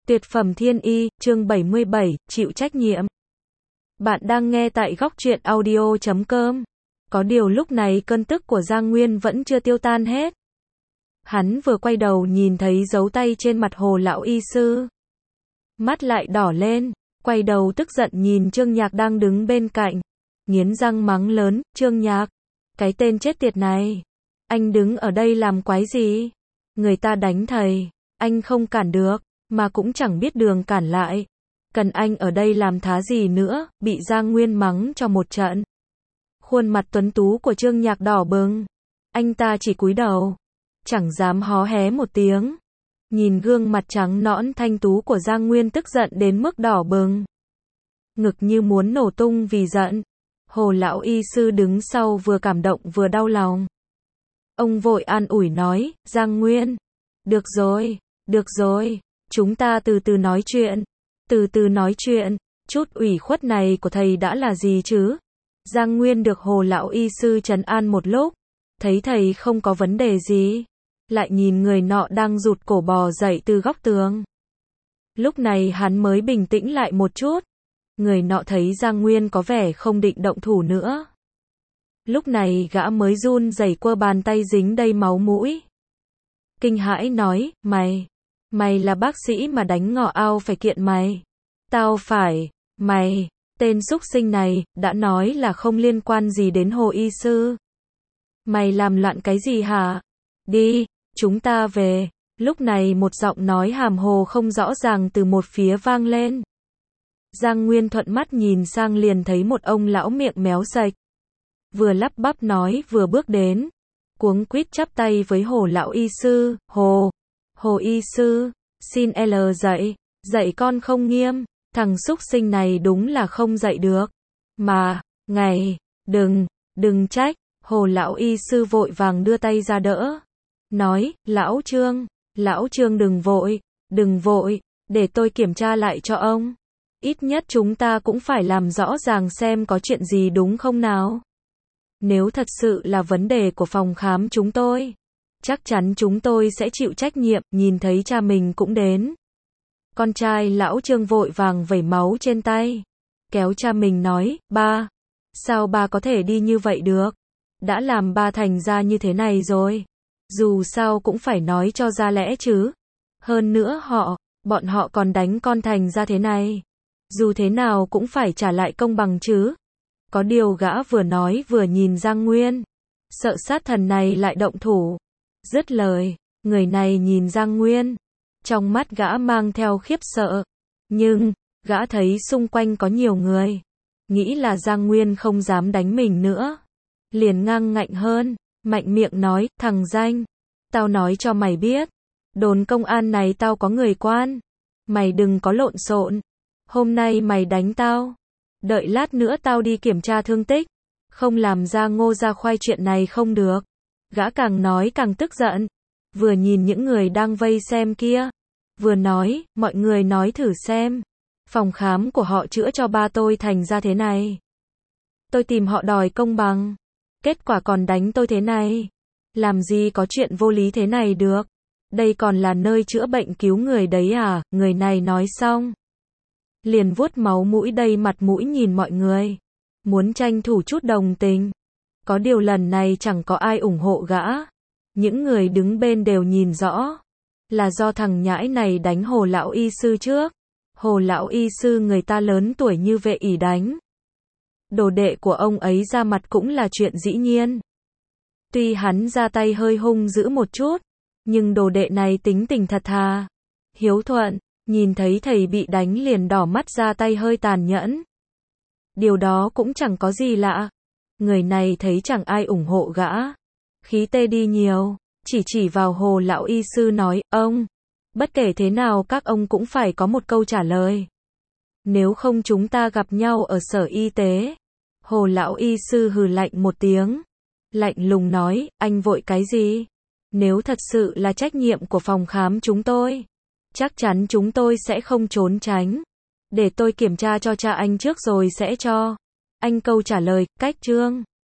Tuyệt phẩm thiên y, chương 77, chịu trách nhiệm. Bạn đang nghe tại góc truyện audio.com. Có điều lúc này cơn tức của Giang Nguyên vẫn chưa tiêu tan hết. Hắn vừa quay đầu nhìn thấy dấu tay trên mặt Hồ lão y sư. Mắt lại đỏ lên, quay đầu tức giận nhìn Trương Nhạc đang đứng bên cạnh. Nghiến răng mắng lớn, Trương Nhạc, cái tên chết tiệt này. Anh đứng ở đây làm quái gì? Người ta đánh thầy, anh không cản được. Mà cũng chẳng biết đường cản lại. Cần anh ở đây làm thá gì nữa, bị Giang Nguyên mắng cho một trận. Khuôn mặt tuấn tú của Trương Nhạc đỏ bừng. Anh ta chỉ cúi đầu, chẳng dám hó hé một tiếng. Nhìn gương mặt trắng nõn thanh tú của Giang Nguyên tức giận đến mức đỏ bừng. Ngực như muốn nổ tung vì giận. Hồ lão y sư đứng sau vừa cảm động vừa đau lòng. Ông vội an ủi nói, Giang Nguyên, được rồi. Chúng ta từ từ nói chuyện. Từ từ nói chuyện. Chút ủy khuất này của thầy đã là gì chứ? Giang Nguyên được Hồ lão y sư trấn an một lúc. Thấy thầy không có vấn đề gì. Lại nhìn người nọ đang rụt cổ bò dậy từ góc tường. Lúc này hắn mới bình tĩnh lại một chút. Người nọ thấy Giang Nguyên có vẻ không định động thủ nữa. Lúc này gã mới run rẩy quơ bàn tay dính đầy máu mũi. Kinh hãi nói, Mày là bác sĩ mà đánh ngọ ao phải kiện mày. Tao phải, mày, tên súc sinh này, đã nói là không liên quan gì đến Hồ y sư. Mày làm loạn cái gì hả? Đi, chúng ta về. Lúc này một giọng nói hàm hồ không rõ ràng từ một phía vang lên. Giang Nguyên thuận mắt nhìn sang liền thấy một ông lão miệng méo sạch. Vừa lắp bắp nói vừa bước đến. Cuống quýt chắp tay với Hồ lão y sư, Hồ y sư, xin dạy con không nghiêm, thằng súc sinh này đúng là không dạy được. Mà, đừng trách, Hồ lão y sư vội vàng đưa tay ra đỡ. Nói, lão Trương đừng vội, để tôi kiểm tra lại cho ông. Ít nhất chúng ta cũng phải làm rõ ràng xem có chuyện gì đúng không nào. Nếu thật sự là vấn đề của phòng khám chúng tôi, chắc chắn chúng tôi sẽ chịu trách nhiệm. Nhìn thấy cha mình cũng đến. Con trai lão Trương vội vàng vẩy máu trên tay. Kéo cha mình nói, ba, sao ba có thể đi như vậy được? Đã làm ba thành ra như thế này rồi. Dù sao cũng phải nói cho ra lẽ chứ. Hơn nữa bọn họ còn đánh con thành ra thế này. Dù thế nào cũng phải trả lại công bằng chứ. Có điều gã vừa nói vừa nhìn Giang Nguyên. Sợ sát thần này lại động thủ. Dứt lời, người này nhìn Giang Nguyên. Trong mắt gã mang theo khiếp sợ. Nhưng, gã thấy xung quanh có nhiều người. Nghĩ là Giang Nguyên không dám đánh mình nữa. Liền ngang ngạnh hơn, mạnh miệng nói, thằng danh. Tao nói cho mày biết. Đồn công an này tao có người quan. Mày đừng có lộn xộn. Hôm nay mày đánh tao. Đợi lát nữa tao đi kiểm tra thương tích. Không làm ra ngô ra khoai chuyện này không được. Gã càng nói càng tức giận. Vừa nhìn những người đang vây xem kia. Vừa nói, mọi người nói thử xem. Phòng khám của họ chữa cho ba tôi thành ra thế này. Tôi tìm họ đòi công bằng. Kết quả còn đánh tôi thế này. Làm gì có chuyện vô lý thế này được. Đây còn là nơi chữa bệnh cứu người đấy à? Người này nói xong. Liền vuốt máu mũi đầy mặt mũi nhìn mọi người. Muốn tranh thủ chút đồng tình. Có điều lần này chẳng có ai ủng hộ gã. Những người đứng bên đều nhìn rõ. Là do thằng nhãi này đánh Hồ lão y sư trước. Hồ lão y sư người ta lớn tuổi như vệ ỷ đánh. Đồ đệ của ông ấy ra mặt cũng là chuyện dĩ nhiên. Tuy hắn ra tay hơi hung dữ một chút. Nhưng đồ đệ này tính tình thật thà. Hiếu thuận. Nhìn thấy thầy bị đánh liền đỏ mắt ra tay hơi tàn nhẫn. Điều đó cũng chẳng có gì lạ. Người này thấy chẳng ai ủng hộ gã. Khí tê đi nhiều. Chỉ vào Hồ lão y sư nói, ông. Bất kể thế nào các ông cũng phải có một câu trả lời. Nếu không chúng ta gặp nhau ở sở y tế. Hồ lão y sư hừ lạnh một tiếng. Lạnh lùng nói, anh vội cái gì? Nếu thật sự là trách nhiệm của phòng khám chúng tôi. Chắc chắn chúng tôi sẽ không trốn tránh. Để tôi kiểm tra cho cha anh trước rồi sẽ cho anh câu trả lời. Cách Trương